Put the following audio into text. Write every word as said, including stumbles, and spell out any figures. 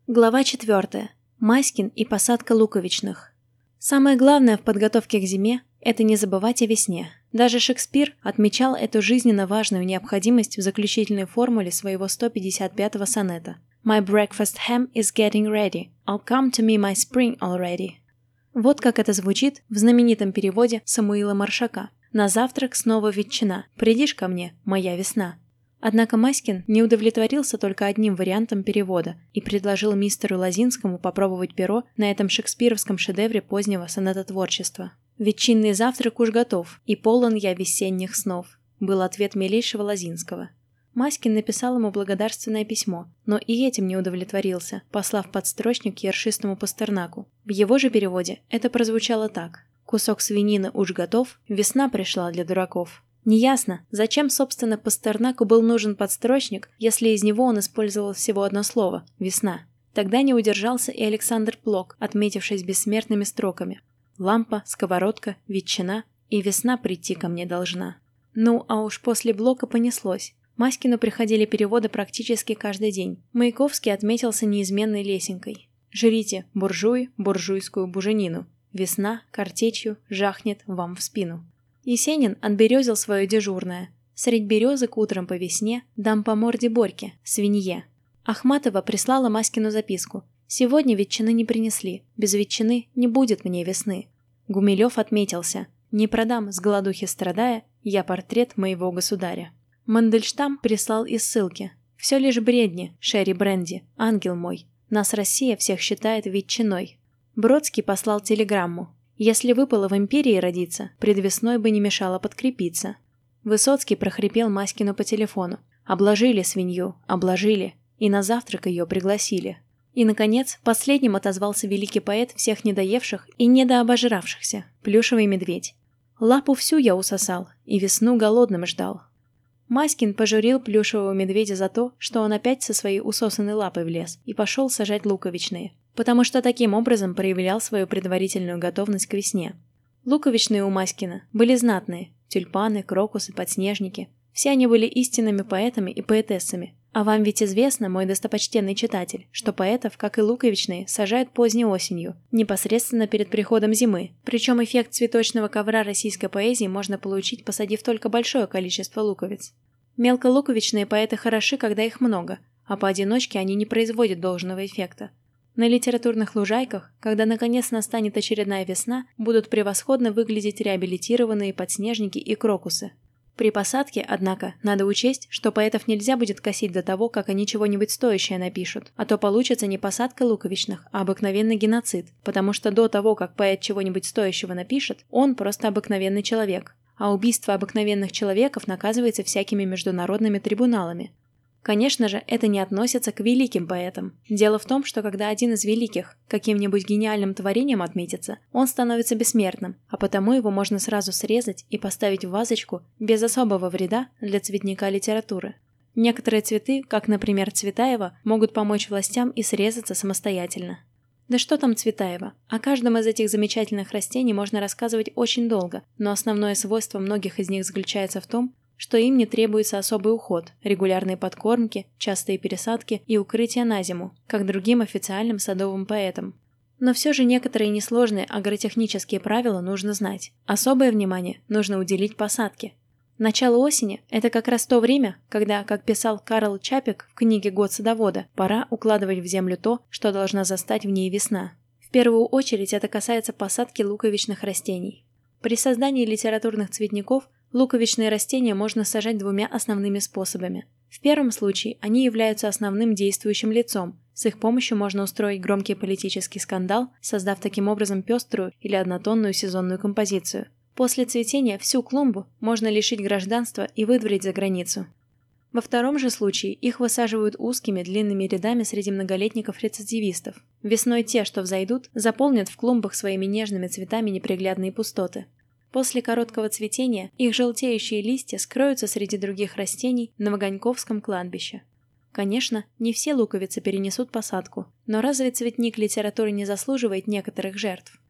Глава четвертая. Маськин и посадка луковичных. Самое главное в подготовке к зиме – это не забывать о весне. Даже Шекспир отмечал эту жизненно важную необходимость в заключительной формуле своего сто пятьдесят пятого сонета. «My breakfast ham is getting ready. I'll come to me my spring already». Вот как это звучит в знаменитом переводе Самуила Маршака. «На завтрак снова ветчина. Придишь ко мне, моя весна». Однако Маськин не удовлетворился только одним вариантом перевода и предложил мистеру Лозинскому попробовать перо на этом шекспировском шедевре позднего сонетотворчества. «Ветчинный завтрак уж готов, и полон я весенних снов», был ответ милейшего Лозинского. Маськин написал ему благодарственное письмо, но и этим не удовлетворился, послав подстрочник ершистому Пастернаку. В его же переводе это прозвучало так: «Кусок свинины уж готов, весна пришла для дураков». Неясно, зачем, собственно, Пастернаку был нужен подстрочник, если из него он использовал всего одно слово – «весна». Тогда не удержался и Александр Блок, отметившись бессмертными строками: «Лампа, сковородка, ветчина, и весна прийти ко мне должна». Ну, а уж после Блока понеслось. Маськину приходили переводы практически каждый день. Маяковский отметился неизменной лесенкой: «Жрите, буржуи, буржуйскую буженину. Весна картечью жахнет вам в спину». Есенин отберезил свое дежурное: «Средь березок утром по весне дам по морде Борьке, свинье». Ахматова прислала Маськину записку: «Сегодня ветчины не принесли, без ветчины не будет мне весны». Гумилев отметился: «Не продам, с голодухи страдая, я портрет моего государя». Мандельштам прислал и ссылки: «Все лишь бредни, Шерри Бренди, ангел мой, нас Россия всех считает ветчиной». Бродский послал телеграмму: «Если выпало в империи родиться, пред весной бы не мешало подкрепиться». Высоцкий прохрипел Маськину по телефону: «Обложили свинью, обложили, и на завтрак ее пригласили». И, наконец, последним отозвался великий поэт всех недоевших и недообожравшихся – Плюшевый медведь: «Лапу всю я усосал, и весну голодным ждал». Маськин пожурил Плюшевого медведя за то, что он опять со своей усосанной лапой влез и пошел сажать луковичные, потому что таким образом проявлял свою предварительную готовность к весне. Луковичные у Маськина были знатные – тюльпаны, крокусы, подснежники. Все они были истинными поэтами и поэтессами. А вам ведь известно, мой достопочтенный читатель, что поэтов, как и луковичные, сажают поздней осенью, непосредственно перед приходом зимы. Причем эффект цветочного ковра российской поэзии можно получить, посадив только большое количество луковиц. Мелколуковичные поэты хороши, когда их много, а поодиночке они не производят должного эффекта. На литературных лужайках, когда наконец настанет очередная весна, будут превосходно выглядеть реабилитированные подснежники и крокусы. При посадке, однако, надо учесть, что поэтов нельзя будет косить до того, как они чего-нибудь стоящее напишут, а то получится не посадка луковичных, а обыкновенный геноцид, потому что до того, как поэт чего-нибудь стоящего напишет, он просто обыкновенный человек, а убийство обыкновенных человеков наказывается всякими международными трибуналами. Конечно же, это не относится к великим поэтам. Дело в том, что когда один из великих каким-нибудь гениальным творением отметится, он становится бессмертным, а потому его можно сразу срезать и поставить в вазочку без особого вреда для цветника литературы. Некоторые цветы, как, например, Цветаева, могут помочь властям и срезаться самостоятельно. Да что там Цветаева? О каждом из этих замечательных растений можно рассказывать очень долго, но основное свойство многих из них заключается в том, что им не требуется особый уход, регулярные подкормки, частые пересадки и укрытия на зиму, как другим официальным садовым поэтам. Но все же некоторые несложные агротехнические правила нужно знать. Особое внимание нужно уделить посадке. Начало осени – это как раз то время, когда, как писал Карл Чапек в книге «Год садовода», пора укладывать в землю то, что должна застать в ней весна. В первую очередь это касается посадки луковичных растений. При создании литературных цветников луковичные растения можно сажать двумя основными способами. В первом случае они являются основным действующим лицом. С их помощью можно устроить громкий политический скандал, создав таким образом пеструю или однотонную сезонную композицию. После цветения всю клумбу можно лишить гражданства и выдворить за границу. Во втором же случае их высаживают узкими длинными рядами среди многолетников-рецидивистов. Весной те, что взойдут, заполнят в клумбах своими нежными цветами неприглядные пустоты. После короткого цветения их желтеющие листья скроются среди других растений на Ваганьковском кладбище. Конечно, не все луковицы перенесут посадку, но разве цветник литературы не заслуживает некоторых жертв?